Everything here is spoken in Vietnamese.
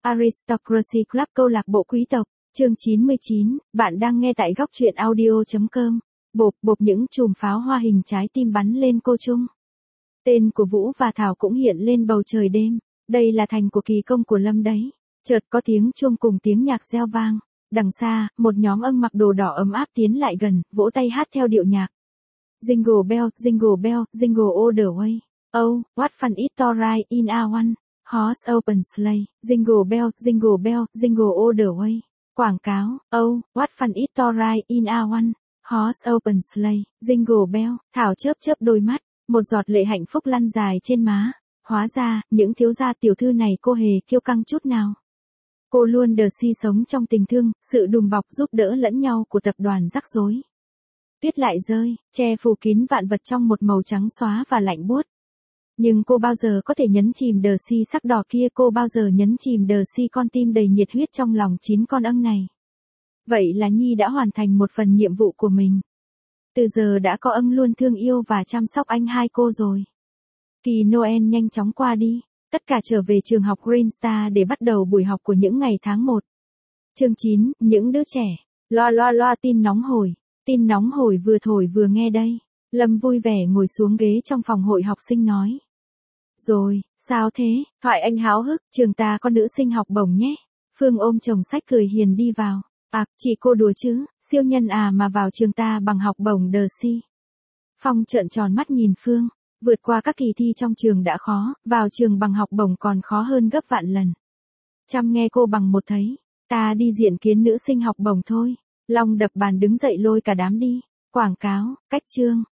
Aristocracy Club câu lạc bộ quý tộc, chương 99, bạn đang nghe tại góc truyện audio.com. Bộp bộp những chùm pháo hoa hình trái tim bắn lên cô Trung. Tên của Vũ và Thảo cũng hiện lên bầu trời đêm. Đây là thành của kỳ công của Lâm đấy. Chợt có tiếng chuông cùng tiếng nhạc reo vang. Đằng xa, một nhóm âng mặc đồ đỏ ấm áp tiến lại gần, vỗ tay hát theo điệu nhạc. Jingle bell, jingle bell, jingle all the way. Oh, what fun it to ride in a one horse open sleigh. Jingle bell, jingle bell, jingle all the way. Quảng cáo. Oh, what fun it to ride in a one horse open sleigh. Jingle bell. Thảo chớp chớp đôi mắt, một giọt lệ hạnh phúc lăn dài trên má. Hóa ra, những thiếu gia tiểu thư này cô hề kiêu căng chút nào. Cô luôn đờ si sống trong tình thương, sự đùm bọc giúp đỡ lẫn nhau của tập đoàn rắc rối. Tuyết lại rơi, che phủ kín vạn vật trong một màu trắng xóa và lạnh buốt. Nhưng cô bao giờ có thể nhấn chìm đờ si sắc đỏ kia, cô bao giờ nhấn chìm đờ si con tim đầy nhiệt huyết trong lòng 9 con âng này. Vậy là Nhi đã hoàn thành một phần nhiệm vụ của mình. Từ giờ đã có âng luôn thương yêu và chăm sóc anh hai cô rồi. Kỳ Noel nhanh chóng qua đi, tất cả trở về trường học Green Star để bắt đầu buổi học của những ngày tháng 1. Chương 9, những đứa trẻ. Loa tin nóng hổi. Tin nóng hổi vừa thổi vừa nghe đây. Lâm vui vẻ ngồi xuống ghế trong phòng hội học sinh nói. Rồi, sao thế? Thoại anh háo hức, trường ta có nữ sinh học bổng nhé. Phương ôm chồng sách cười hiền đi vào. À, chị cô đùa chứ, siêu nhân à mà vào trường ta bằng học bổng đờ si. Phong trợn tròn mắt nhìn Phương. Vượt qua các kỳ thi trong trường đã khó, vào trường bằng học bổng còn khó hơn gấp vạn lần. Chăm nghe cô bằng một thấy. Ta đi diện kiến nữ sinh học bổng thôi. Long đập bàn đứng dậy lôi cả đám đi. Quảng cáo, cách chương.